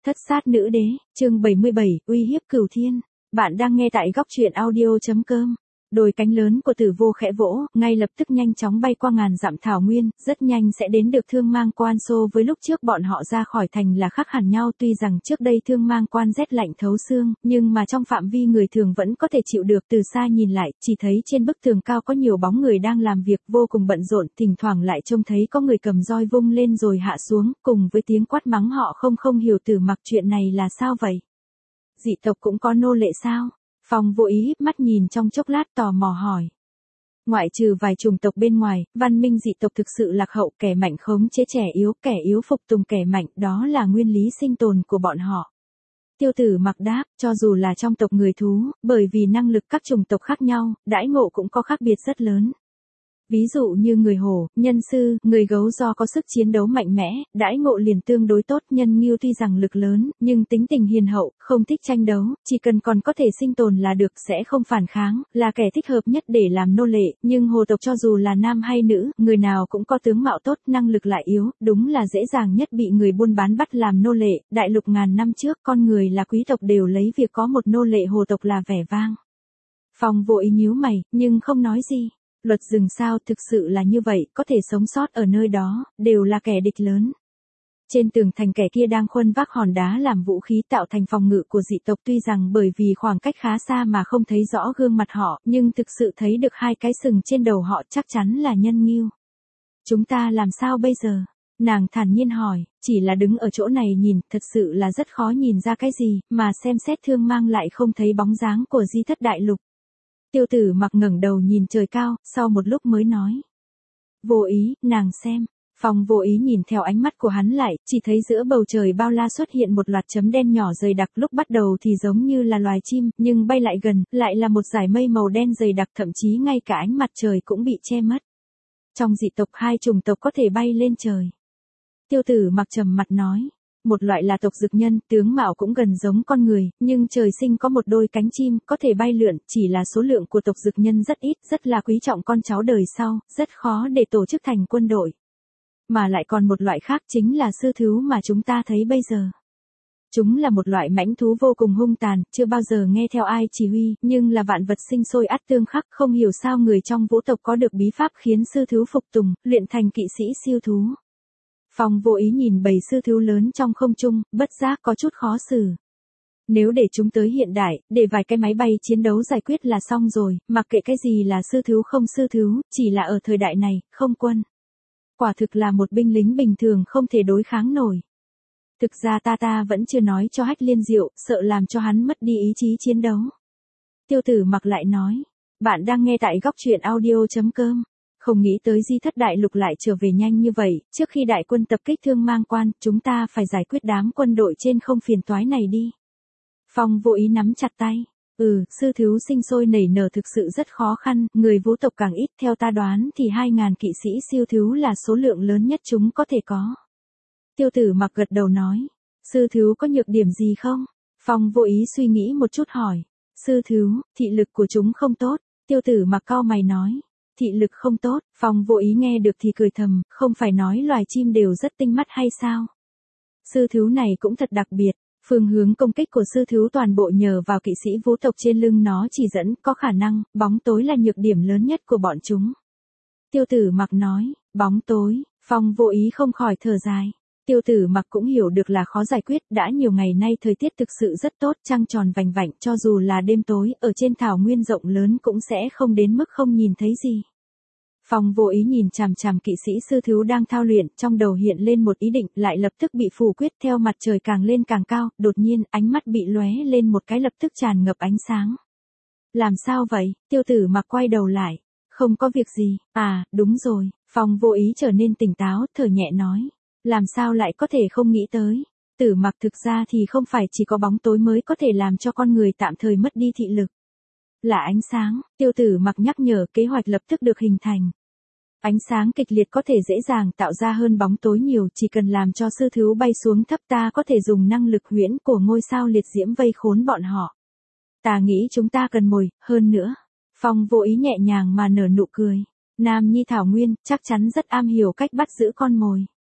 Thất sát nữ đế, chương 77, uy hiếp cửu thiên. Bạn đang nghe tại góc truyện audio.com. Đôi cánh lớn của Tử Vô khẽ vỗ, ngay lập tức nhanh chóng bay qua ngàn dặm thảo nguyên, rất nhanh sẽ đến được Thương Mang Quan. So với lúc trước bọn họ ra khỏi thành là khác hẳn nhau, tuy rằng trước đây Thương Mang Quan rét lạnh thấu xương, nhưng mà trong phạm vi người thường vẫn có thể chịu được. Từ xa nhìn lại, chỉ thấy trên bức tường cao có nhiều bóng người đang làm việc vô cùng bận rộn, thỉnh thoảng lại trông thấy có người cầm roi vung lên rồi hạ xuống, cùng với tiếng quát mắng họ không hiểu Tử Mặc chuyện này là sao vậy? Dị tộc cũng có nô lệ sao? Phong Vô Ý híp mắt nhìn trong chốc lát tò mò hỏi. Ngoại trừ vài chủng tộc bên ngoài, văn minh dị tộc thực sự lạc hậu, kẻ mạnh khống chế kẻ yếu phục tùng kẻ mạnh, đó là nguyên lý sinh tồn của bọn họ. Tiêu Tử Mặc đáp, cho dù là trong tộc người thú, bởi vì năng lực các chủng tộc khác nhau, đãi ngộ cũng có khác biệt rất lớn. Ví dụ như người hổ, nhân sư, người gấu do có sức chiến đấu mạnh mẽ, đãi ngộ liền tương đối tốt. Nhân ngưu tuy rằng lực lớn, nhưng tính tình hiền hậu, không thích tranh đấu, chỉ cần còn có thể sinh tồn là được, sẽ không phản kháng, là kẻ thích hợp nhất để làm nô lệ. Nhưng hồ tộc cho dù là nam hay nữ, người nào cũng có tướng mạo tốt, năng lực lại yếu, đúng là dễ dàng nhất bị người buôn bán bắt làm nô lệ. Đại lục ngàn năm trước, con người là quý tộc đều lấy việc có một nô lệ hồ tộc là vẻ vang. Phong Vô Ý nhíu mày, nhưng không nói gì. Luật rừng sao, thực sự là như vậy, có thể sống sót ở nơi đó, đều là kẻ địch lớn. Trên tường thành kẻ kia đang khuân vác hòn đá làm vũ khí tạo thành phòng ngự của dị tộc, tuy rằng bởi vì khoảng cách khá xa mà không thấy rõ gương mặt họ, nhưng thực sự thấy được hai cái sừng trên đầu họ, chắc chắn là nhân ngưu. Chúng ta làm sao bây giờ? Nàng thản nhiên hỏi, chỉ là đứng ở chỗ này nhìn, thật sự là rất khó nhìn ra cái gì, mà xem xét Thương Mang lại không thấy bóng dáng của Di Thất Đại Lục. Tiêu Tử Mặc ngẩng đầu nhìn trời cao, sau một lúc mới nói. Vô Ý, nàng xem. Phong Vô Ý nhìn theo ánh mắt của hắn lại, chỉ thấy giữa bầu trời bao la xuất hiện một loạt chấm đen nhỏ dày đặc, lúc bắt đầu thì giống như là loài chim, nhưng bay lại gần, lại là một dải mây màu đen dày đặc, thậm chí ngay cả ánh mặt trời cũng bị che mất. Trong dị tộc hai chủng tộc có thể bay lên trời. Tiêu Tử Mặc trầm mặt nói. Một loại là tộc dực nhân, tướng mạo cũng gần giống con người, nhưng trời sinh có một đôi cánh chim, có thể bay lượn, chỉ là số lượng của tộc dực nhân rất ít, rất là quý trọng con cháu đời sau, rất khó để tổ chức thành quân đội. Mà lại còn một loại khác chính là sư thú mà chúng ta thấy bây giờ. Chúng là một loại mãnh thú vô cùng hung tàn, chưa bao giờ nghe theo ai chỉ huy, nhưng là vạn vật sinh sôi ắt tương khắc, không hiểu sao người trong vũ tộc có được bí pháp khiến sư thú phục tùng, luyện thành kỵ sĩ siêu thú. Phong Vô Ý nhìn bầy sư thú lớn trong không trung, bất giác có chút khó xử. Nếu để chúng tới hiện đại, để vài cái máy bay chiến đấu giải quyết là xong rồi, mặc kệ cái gì là sư thú không sư thú, chỉ là ở thời đại này, không quân. Quả thực là một binh lính bình thường không thể đối kháng nổi. Thực ra ta vẫn chưa nói cho Hách Liên Diệu, sợ làm cho hắn mất đi ý chí chiến đấu. Tiêu Tử Mặc lại nói, bạn đang nghe tại góc truyện audio.com. Không nghĩ tới Di Thất Đại Lục lại trở về nhanh như vậy, trước khi đại quân tập kích Thương Mang Quan, chúng ta phải giải quyết đám quân đội trên không phiền toái này đi. Phong Vô Ý nắm chặt tay. Sư thú sinh sôi nảy nở thực sự rất khó khăn, người vũ tộc càng ít, theo ta đoán thì 2.000 kỵ sĩ siêu thú là số lượng lớn nhất chúng có thể có. Tiêu Tử Mặc gật đầu nói, sư thú có nhược điểm gì không? Phong Vô Ý suy nghĩ một chút hỏi, sư thú, thị lực của chúng không tốt. Tiêu Tử Mặc cau mày nói. Thị lực không tốt, Phong Vô Ý nghe được thì cười thầm, không phải nói loài chim đều rất tinh mắt hay sao? Sư thú này cũng thật đặc biệt, phương hướng công kích của sư thú toàn bộ nhờ vào kỵ sĩ vũ tộc trên lưng nó chỉ dẫn, có khả năng, bóng tối là nhược điểm lớn nhất của bọn chúng. Tiêu Tử Mặc nói, bóng tối, Phong Vô Ý không khỏi thở dài. Tiêu Tử Mặc cũng hiểu được là khó giải quyết, đã nhiều ngày nay thời tiết thực sự rất tốt, trăng tròn vành vạnh, cho dù là đêm tối, ở trên thảo nguyên rộng lớn cũng sẽ không đến mức không nhìn thấy gì. Phong Vô Ý nhìn chằm chằm kỵ sĩ sư thú đang thao luyện, trong đầu hiện lên một ý định, lại lập tức bị phủ quyết. Theo mặt trời càng lên càng cao, đột nhiên, ánh mắt bị lóe lên một cái, lập tức tràn ngập ánh sáng. Làm sao vậy? Tiêu Tử Mặc quay đầu lại. Không có việc gì, đúng rồi. Phong Vô Ý trở nên tỉnh táo, thở nhẹ nói. Làm sao lại có thể không nghĩ tới? Tử Mặc, thực ra thì không phải chỉ có bóng tối mới có thể làm cho con người tạm thời mất đi thị lực. Là ánh sáng, Tiêu Tử Mặc nhắc nhở, kế hoạch lập tức được hình thành. Ánh sáng kịch liệt có thể dễ dàng tạo ra hơn bóng tối nhiều, chỉ cần làm cho sư thú bay xuống thấp, ta có thể dùng năng lực huyễn của ngôi sao liệt diễm vây khốn bọn họ. Ta nghĩ chúng ta cần mồi, hơn nữa. Phong Vô Ý nhẹ nhàng mà nở nụ cười. Nam Nhi Thảo Nguyên, chắc chắn rất am hiểu cách bắt giữ con mồi.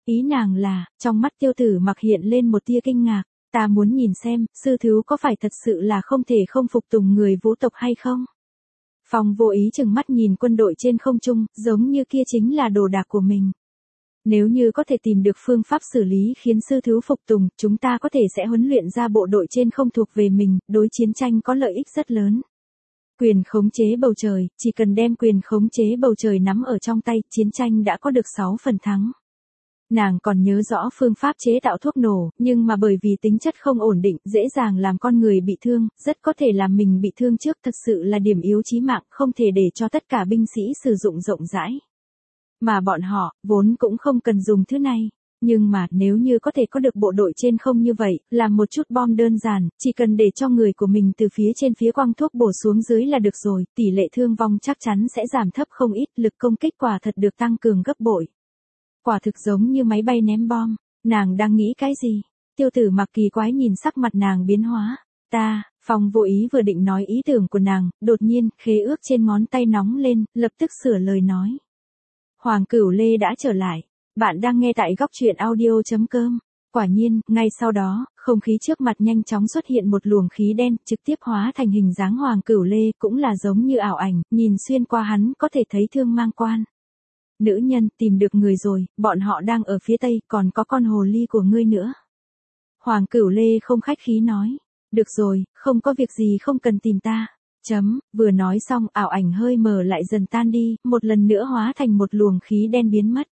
Ý nàng là, trong mắt Tiêu Tử Mặc hiện lên một tia kinh ngạc, ta muốn nhìn xem, sư thiếu có phải thật sự là không thể không phục tùng người Vũ tộc hay không? Phong Vô Ý chừng mắt nhìn quân đội trên không trung, giống như kia chính là đồ đạc của mình. Nếu như có thể tìm được phương pháp xử lý khiến sư thiếu phục tùng, chúng ta có thể sẽ huấn luyện ra bộ đội trên không thuộc về mình, đối chiến tranh có lợi ích rất lớn. Quyền khống chế bầu trời, chỉ cần đem quyền khống chế bầu trời nắm ở trong tay, chiến tranh đã có được 6 phần thắng. Nàng còn nhớ rõ phương pháp chế tạo thuốc nổ, nhưng mà bởi vì tính chất không ổn định, dễ dàng làm con người bị thương, rất có thể làm mình bị thương trước, thật sự là điểm yếu chí mạng, không thể để cho tất cả binh sĩ sử dụng rộng rãi. Mà bọn họ, vốn cũng không cần dùng thứ này. Nhưng mà, nếu như có thể có được bộ đội trên không như vậy, làm một chút bom đơn giản, chỉ cần để cho người của mình từ phía trên phía quang thuốc bổ xuống dưới là được rồi, tỷ lệ thương vong chắc chắn sẽ giảm thấp không ít, lực công kích quả thật được tăng cường gấp bội. Quả thực giống như máy bay ném bom, nàng đang nghĩ cái gì? Tiêu Tử Mặc kỳ quái nhìn sắc mặt nàng biến hóa. Phong Vô Ý vừa định nói ý tưởng của nàng, đột nhiên, khế ước trên ngón tay nóng lên, lập tức sửa lời nói. Hoàng Cửu Lê đã trở lại. Bạn đang nghe tại góc truyện audio.com. Quả nhiên, ngay sau đó, không khí trước mặt nhanh chóng xuất hiện một luồng khí đen, trực tiếp hóa thành hình dáng Hoàng Cửu Lê, cũng là giống như ảo ảnh, nhìn xuyên qua hắn có thể thấy thương mang quan. Nữ nhân, tìm được người rồi, bọn họ đang ở phía tây, còn có con hồ ly của ngươi nữa. Hoàng Cửu Lê không khách khí nói. Được rồi, không có việc gì không cần tìm ta. Vừa nói xong, ảo ảnh hơi mờ lại dần tan đi, một lần nữa hóa thành một luồng khí đen biến mất.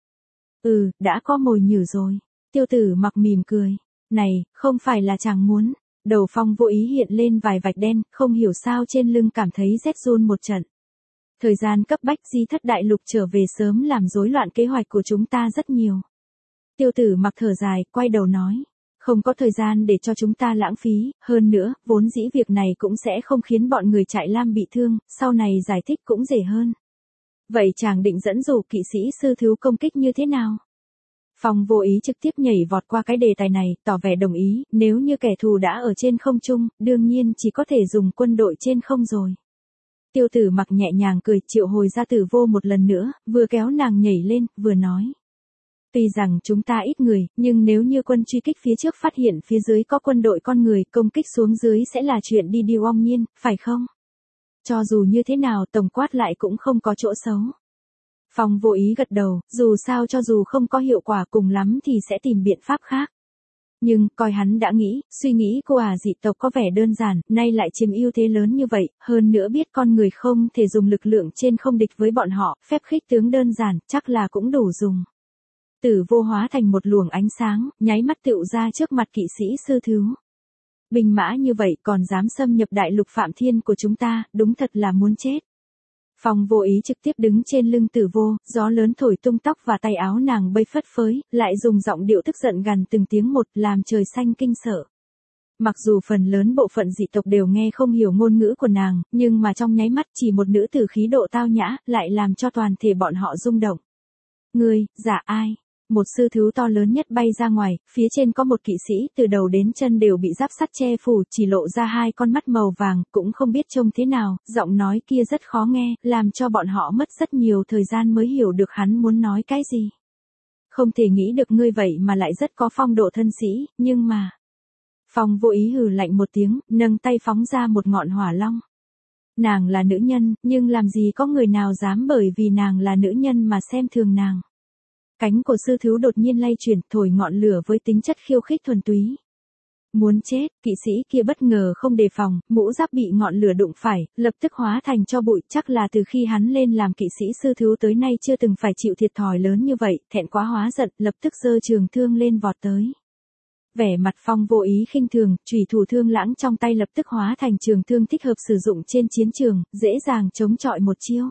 Đã có mồi nhử rồi. Tiêu Tử Mặc mỉm cười. Này, không phải là chàng muốn. Đầu Phong Vô Ý hiện lên vài vạch đen, không hiểu sao trên lưng cảm thấy rét run một trận. Thời gian cấp bách, Di Thất Đại Lục trở về sớm làm rối loạn kế hoạch của chúng ta rất nhiều. Tiêu Tử Mặc thở dài, quay đầu nói. Không có thời gian để cho chúng ta lãng phí, hơn nữa, vốn dĩ việc này cũng sẽ không khiến bọn người Trại Lam bị thương, sau này giải thích cũng dễ hơn. Vậy chàng định dẫn dụ kỵ sĩ sư thiếu công kích như thế nào? Phong Vô Ý trực tiếp nhảy vọt qua cái đề tài này, tỏ vẻ đồng ý, nếu như kẻ thù đã ở trên không trung, đương nhiên chỉ có thể dùng quân đội trên không rồi. Tiêu Tử Mặc nhẹ nhàng cười, triệu hồi ra Tử Vô một lần nữa, vừa kéo nàng nhảy lên, vừa nói. Tuy rằng chúng ta ít người, nhưng nếu như quân truy kích phía trước phát hiện phía dưới có quân đội con người, công kích xuống dưới sẽ là chuyện đi điều ong nhiên, phải không? Cho dù như thế nào, tổng quát lại cũng không có chỗ xấu. Phong Vô Ý gật đầu, dù sao cho dù không có hiệu quả cùng lắm thì sẽ tìm biện pháp khác. Nhưng, coi hắn đã nghĩ, suy nghĩ của dị tộc có vẻ đơn giản, nay lại chiếm ưu thế lớn như vậy, hơn nữa biết con người không thể dùng lực lượng trên không địch với bọn họ, phép khích tướng đơn giản, chắc là cũng đủ dùng. Tử Vô hóa thành một luồng ánh sáng, nháy mắt tựu ra trước mặt kỵ sĩ sư thiếu. Binh mã như vậy còn dám xâm nhập đại lục Phạm Thiên của chúng ta, đúng thật là muốn chết. Phong Vô Ý trực tiếp đứng trên lưng Tử Vô, gió lớn thổi tung tóc và tay áo nàng bay phất phới, lại dùng giọng điệu tức giận gằn từng tiếng một, làm trời xanh kinh sợ. Mặc dù phần lớn bộ phận dị tộc đều nghe không hiểu ngôn ngữ của nàng, nhưng mà trong nháy mắt chỉ một nữ tử khí độ tao nhã, lại làm cho toàn thể bọn họ rung động. Ngươi, giả ai? Một sư thiếu to lớn nhất bay ra ngoài, phía trên có một kỵ sĩ, từ đầu đến chân đều bị giáp sắt che phủ, chỉ lộ ra hai con mắt màu vàng, cũng không biết trông thế nào, giọng nói kia rất khó nghe, làm cho bọn họ mất rất nhiều thời gian mới hiểu được hắn muốn nói cái gì. Không thể nghĩ được ngươi vậy mà lại rất có phong độ thân sĩ, nhưng mà... Phong Vô Ý hừ lạnh một tiếng, nâng tay phóng ra một ngọn hỏa long. Nàng là nữ nhân, nhưng làm gì có người nào dám bởi vì nàng là nữ nhân mà xem thường nàng. Cánh của sư thiếu đột nhiên lay chuyển, thổi ngọn lửa với tính chất khiêu khích thuần túy. Muốn chết, kỵ sĩ kia bất ngờ không đề phòng, mũ giáp bị ngọn lửa đụng phải, lập tức hóa thành tro bụi, chắc là từ khi hắn lên làm kỵ sĩ sư thiếu tới nay chưa từng phải chịu thiệt thòi lớn như vậy, thẹn quá hóa giận, lập tức giơ trường thương lên vọt tới. Vẻ mặt Phong Vô Ý khinh thường, chủy thủ thương lãng trong tay lập tức hóa thành trường thương thích hợp sử dụng trên chiến trường, dễ dàng chống chọi một chiêu.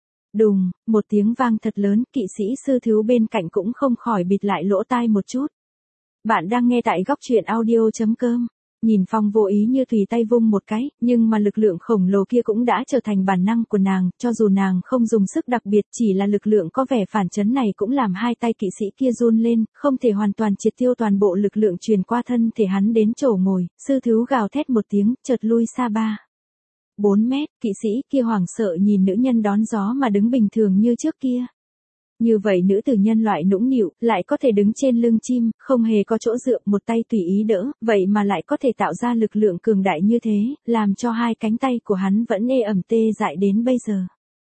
Đùng, một tiếng vang thật lớn, kỵ sĩ sư thiếu bên cạnh cũng không khỏi bịt lại lỗ tai một chút. Bạn đang nghe tại góc truyện audio.com. Nhìn Phong Vô Ý như tùy tay vung một cái, nhưng mà lực lượng khổng lồ kia cũng đã trở thành bản năng của nàng, cho dù nàng không dùng sức đặc biệt, chỉ là lực lượng có vẻ phản chấn này cũng làm hai tay kỵ sĩ kia run lên, không thể hoàn toàn triệt tiêu toàn bộ lực lượng truyền qua thân thể hắn đến chỗ ngồi, sư thiếu gào thét một tiếng, chợt lui xa 4 mét, kỵ sĩ kia hoảng sợ nhìn nữ nhân đón gió mà đứng bình thường như trước kia. Như vậy nữ tử nhân loại nũng nịu, lại có thể đứng trên lưng chim, không hề có chỗ dựa, một tay tùy ý đỡ, vậy mà lại có thể tạo ra lực lượng cường đại như thế, làm cho hai cánh tay của hắn vẫn ê ẩm tê dại đến bây giờ.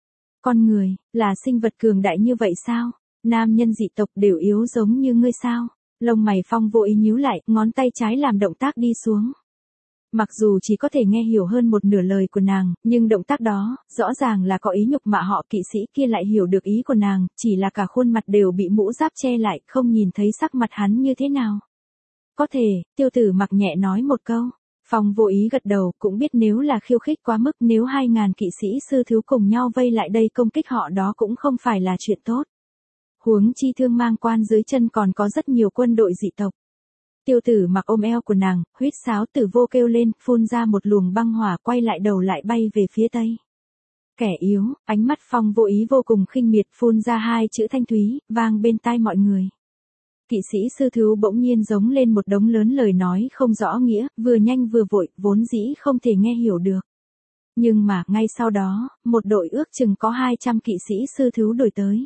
Con người, là sinh vật cường đại như vậy sao? Nam nhân dị tộc đều yếu giống như ngươi sao? Lông mày Phong Vô Ý nhíu lại, ngón tay trái làm động tác đi xuống. Mặc dù chỉ có thể nghe hiểu hơn một nửa lời của nàng, nhưng động tác đó, rõ ràng là có ý nhục mạ họ kỵ sĩ kia lại hiểu được ý của nàng, chỉ là cả khuôn mặt đều bị mũ giáp che lại, không nhìn thấy sắc mặt hắn như thế nào. Có thể, Tiêu Tử Mặc nhẹ nói một câu. Phong Vô Ý gật đầu, cũng biết nếu là khiêu khích quá mức, nếu 2.000 kỵ sĩ sư thiếu cùng nhau vây lại đây công kích họ đó cũng không phải là chuyện tốt. Huống chi Thương Mang Quan dưới chân còn có rất nhiều quân đội dị tộc. Tiêu Tử Mặc ôm eo của nàng, huýt sáo Tử Vô kêu lên, phun ra một luồng băng hỏa, quay lại đầu lại bay về phía tây. Kẻ yếu, ánh mắt Phong Vô Ý vô cùng khinh miệt, phun ra hai chữ thanh thúy, vang bên tai mọi người. Kỵ sĩ sư thiếu bỗng nhiên giống lên một đống lớn lời nói không rõ nghĩa, vừa nhanh vừa vội, vốn dĩ không thể nghe hiểu được. Nhưng mà, ngay sau đó, một đội ước chừng có 200 kỵ sĩ sư thiếu đuổi tới.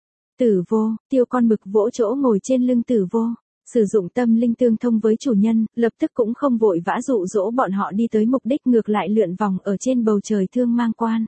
Tử Vô, Tiêu Con Mực vỗ chỗ ngồi trên lưng Tử Vô. Sử dụng tâm linh tương thông với chủ nhân, lập tức cũng không vội vã dụ dỗ bọn họ đi tới mục đích, ngược lại lượn vòng ở trên bầu trời Thương Mang Quan.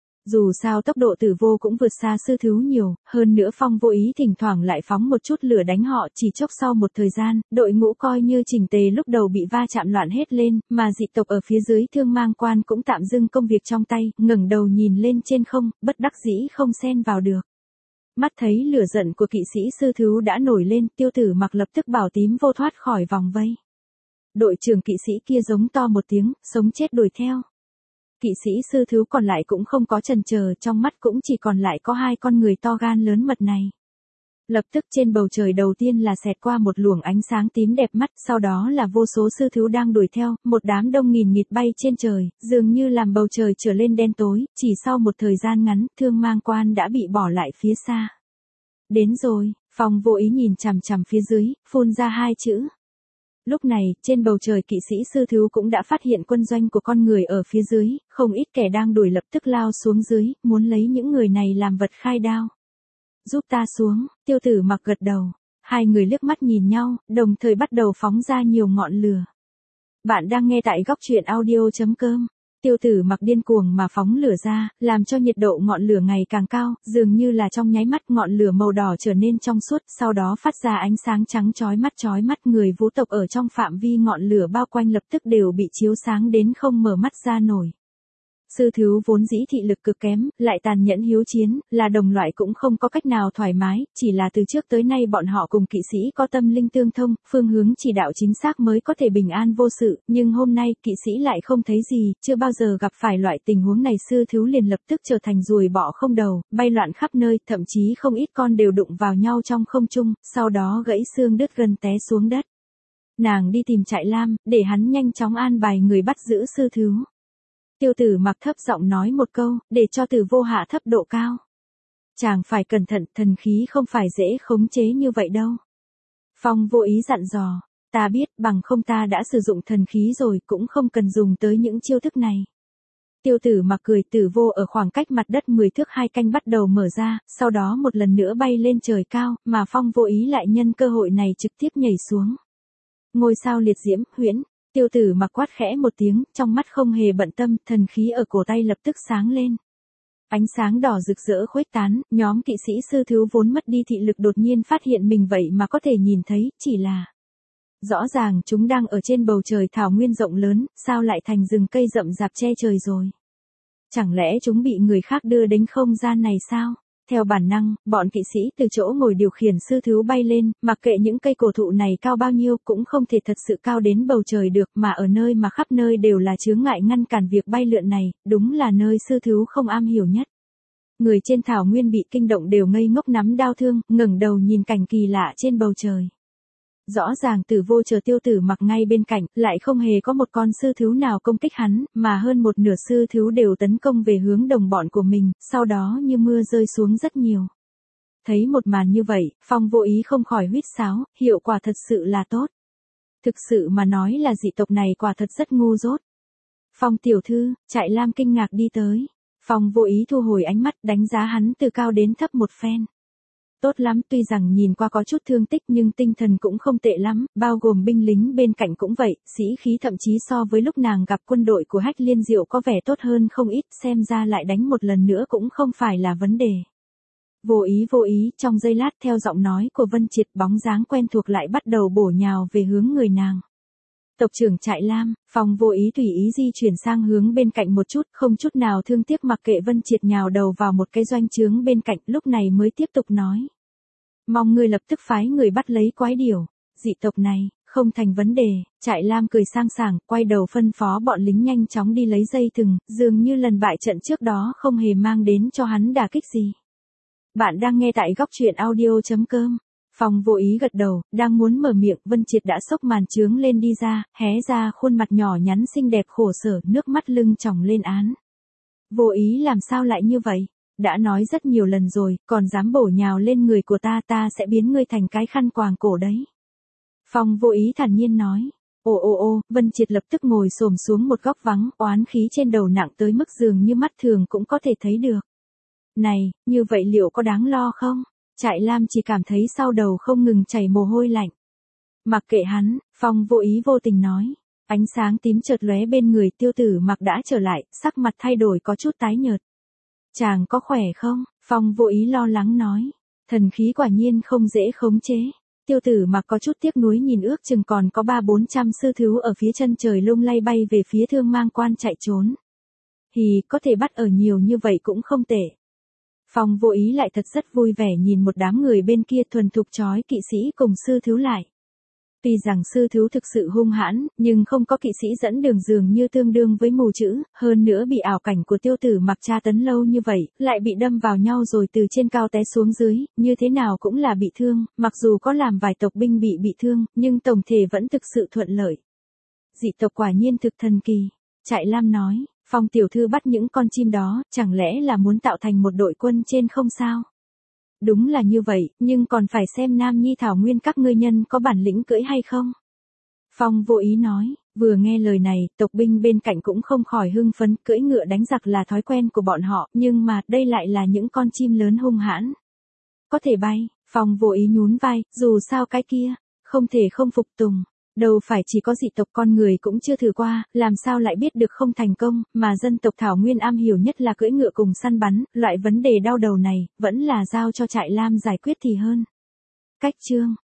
Dù sao tốc độ Tử Vô cũng vượt xa sư thiếu nhiều, hơn nữa Phong Vô Ý thỉnh thoảng lại phóng một chút lửa đánh họ, chỉ chốc sau một thời gian, đội ngũ coi như chỉnh tề lúc đầu bị va chạm loạn hết lên, mà dị tộc ở phía dưới Thương Mang Quan cũng tạm dừng công việc trong tay, ngẩng đầu nhìn lên trên không, bất đắc dĩ không xen vào được. Mắt thấy lửa giận của kỵ sĩ sư thiếu đã nổi lên, Tiêu Tử Mặc lập tức bảo Tím Vô thoát khỏi vòng vây. Đội trưởng kỵ sĩ kia giống to một tiếng, sống chết đuổi theo. Kỵ sĩ sư thiếu còn lại cũng không có chần chờ, trong mắt cũng chỉ còn lại có hai con người to gan lớn mật này. Lập tức trên bầu trời đầu tiên là xẹt qua một luồng ánh sáng tím đẹp mắt, sau đó là vô số sư thiếu đang đuổi theo, một đám đông nghìn nghịt bay trên trời, dường như làm bầu trời trở lên đen tối, chỉ sau một thời gian ngắn, Thương Mang Quan đã bị bỏ lại phía xa. Đến rồi, Phong Vô Ý nhìn chằm chằm phía dưới, phun ra hai chữ. Lúc này, trên bầu trời kỵ sĩ sư thiếu cũng đã phát hiện quân doanh của con người ở phía dưới, không ít kẻ đang đuổi lập tức lao xuống dưới, muốn lấy những người này làm vật khai đao. Giúp ta xuống, Tiêu Tử Mặc gật đầu. Hai người liếc mắt nhìn nhau, đồng thời bắt đầu phóng ra nhiều ngọn lửa. Bạn đang nghe tại góc truyện audio.com. Tiêu Tử Mặc điên cuồng mà phóng lửa ra, làm cho nhiệt độ ngọn lửa ngày càng cao, dường như là trong nháy mắt ngọn lửa màu đỏ trở nên trong suốt, sau đó phát ra ánh sáng trắng chói mắt người Vũ tộc ở trong phạm vi ngọn lửa bao quanh lập tức đều bị chiếu sáng đến không mở mắt ra nổi. Sư thiếu vốn dĩ thị lực cực kém, lại tàn nhẫn hiếu chiến, là đồng loại cũng không có cách nào thoải mái, chỉ là từ trước tới nay bọn họ cùng kỵ sĩ có tâm linh tương thông, phương hướng chỉ đạo chính xác mới có thể bình an vô sự, nhưng hôm nay kỵ sĩ lại không thấy gì, chưa bao giờ gặp phải loại tình huống này, sư thiếu liền lập tức trở thành ruồi bọ không đầu, bay loạn khắp nơi, thậm chí không ít con đều đụng vào nhau trong không trung, sau đó gãy xương đứt gân té xuống đất. Nàng đi tìm Trại Lam, để hắn nhanh chóng an bài người bắt giữ sư thiếu. Tiêu Tử Mặc thấp giọng nói một câu, để cho Tử Vô hạ thấp độ cao. Chàng phải cẩn thận, thần khí không phải dễ khống chế như vậy đâu. Phong Vô Ý dặn dò, ta biết, bằng không ta đã sử dụng thần khí rồi, cũng không cần dùng tới những chiêu thức này. Tiêu Tử Mặc cười, Tử Vô ở khoảng cách mặt đất 10 thước 2 canh bắt đầu mở ra, sau đó một lần nữa bay lên trời cao, mà Phong Vô Ý lại nhân cơ hội này trực tiếp nhảy xuống. Ngôi sao liệt diễm, huyễn. Tiêu Tử Mặc quát khẽ một tiếng, trong mắt không hề bận tâm, thần khí ở cổ tay lập tức sáng lên. Ánh sáng đỏ rực rỡ khuếch tán, nhóm kỵ sĩ sư thiếu vốn mất đi thị lực đột nhiên phát hiện mình vậy mà có thể nhìn thấy, chỉ là rõ ràng chúng đang ở trên bầu trời thảo nguyên rộng lớn, sao lại thành rừng cây rậm rạp che trời rồi? Chẳng lẽ chúng bị người khác đưa đến không gian này sao? Theo bản năng, bọn kỵ sĩ từ chỗ ngồi điều khiển sư thiếu bay lên, mặc kệ những cây cổ thụ này cao bao nhiêu cũng không thể thật sự cao đến bầu trời được, mà ở nơi mà khắp nơi đều là chướng ngại ngăn cản việc bay lượn này, đúng là nơi sư thiếu không am hiểu nhất. Người trên thảo nguyên bị kinh động đều ngây ngốc nắm đao thương, ngẩng đầu nhìn cảnh kỳ lạ trên bầu trời. Rõ ràng Tử Vô chờ Tiêu Tử Mặc ngay bên cạnh, lại không hề có một con sư thiếu nào công kích hắn, mà hơn một nửa sư thiếu đều tấn công về hướng đồng bọn của mình, sau đó như mưa rơi xuống rất nhiều. Thấy một màn như vậy, Phong Vô Ý không khỏi huýt sáo, hiệu quả thật sự là tốt. Thực sự mà nói là dị tộc này quả thật rất ngu dốt. Phong tiểu thư, Trại Lam kinh ngạc đi tới. Phong Vô Ý thu hồi ánh mắt, đánh giá hắn từ cao đến thấp một phen. Tốt lắm, tuy rằng nhìn qua có chút thương tích nhưng tinh thần cũng không tệ lắm, bao gồm binh lính bên cạnh cũng vậy, sĩ khí thậm chí so với lúc nàng gặp quân đội của Hách Liên Diệu có vẻ tốt hơn không ít, xem ra lại đánh một lần nữa cũng không phải là vấn đề. Vô ý, trong giây lát theo giọng nói của Vân Triệt bóng dáng quen thuộc lại bắt đầu bổ nhào về hướng người nàng. Tộc trưởng Trại Lam, Phong vô ý tùy ý di chuyển sang hướng bên cạnh một chút, không chút nào thương tiếc mặc kệ Vân Triệt nhào đầu vào một cái doanh trướng bên cạnh, lúc này mới tiếp tục nói. Mong ngươi lập tức phái người bắt lấy quái điểu, dị tộc này, không thành vấn đề. Trại Lam cười sang sảng, quay đầu phân phó bọn lính nhanh chóng đi lấy dây thừng, dường như lần bại trận trước đó không hề mang đến cho hắn đả kích gì. Bạn đang nghe tại góc truyện audio.com. Phong vô ý gật đầu, đang muốn mở miệng, Vân Triệt đã xốc màn trướng lên đi ra, hé ra khuôn mặt nhỏ nhắn xinh đẹp khổ sở, nước mắt lưng tròng lên án. Vô ý làm sao lại như vậy? Đã nói rất nhiều lần rồi, còn dám bổ nhào lên người của ta sẽ biến ngươi thành cái khăn quàng cổ đấy. Phong vô ý thản nhiên nói. Ô, Vân Triệt lập tức ngồi xổm xuống một góc vắng, oán khí trên đầu nặng tới mức dường như mắt thường cũng có thể thấy được. Này, như vậy liệu có đáng lo không? Trại Lam chỉ cảm thấy sau đầu không ngừng chảy mồ hôi lạnh. Mặc kệ hắn, Phong vô ý vô tình nói. Ánh sáng tím chợt lóe bên người Tiêu Tử Mặc đã trở lại, sắc mặt thay đổi có chút tái nhợt. Chàng có khỏe không? Phong vô ý lo lắng nói. Thần khí quả nhiên không dễ khống chế. Tiêu Tử Mặc có chút tiếc nuối nhìn ước chừng còn có 300-400 sư thú ở phía chân trời lung lay bay về phía Thương Mang Quan chạy trốn. Có thể bắt ở nhiều như vậy cũng không tệ. Phong vô ý lại thật rất vui vẻ nhìn một đám người bên kia thuần thục trói kỵ sĩ cùng sư thú lại. Tuy rằng sư thú thực sự hung hãn, nhưng không có kỵ sĩ dẫn đường dường như tương đương với mù chữ, hơn nữa bị ảo cảnh của Tiêu Tử Mặc tra tấn lâu như vậy, lại bị đâm vào nhau rồi từ trên cao té xuống dưới, như thế nào cũng là bị thương, mặc dù có làm vài tộc binh bị thương, nhưng tổng thể vẫn thực sự thuận lợi. Dị tộc quả nhiên thực thần kỳ, Trại Lam nói. Phong tiểu thư bắt những con chim đó, chẳng lẽ là muốn tạo thành một đội quân trên không sao? Đúng là như vậy, nhưng còn phải xem Nam Nhi Thảo Nguyên các ngươi nhân có bản lĩnh cưỡi hay không? Phong vô ý nói, vừa nghe lời này, tộc binh bên cạnh cũng không khỏi hưng phấn, cưỡi ngựa đánh giặc là thói quen của bọn họ, nhưng mà đây lại là những con chim lớn hung hãn. Có thể bay, Phong vô ý nhún vai, dù sao cái kia, không thể không phục tùng. Đâu phải chỉ có dị tộc con người cũng chưa thử qua, làm sao lại biết được không thành công, mà dân tộc Thảo Nguyên am hiểu nhất là cưỡi ngựa cùng săn bắn, loại vấn đề đau đầu này, vẫn là giao cho Trại Lam giải quyết thì hơn. Cách chương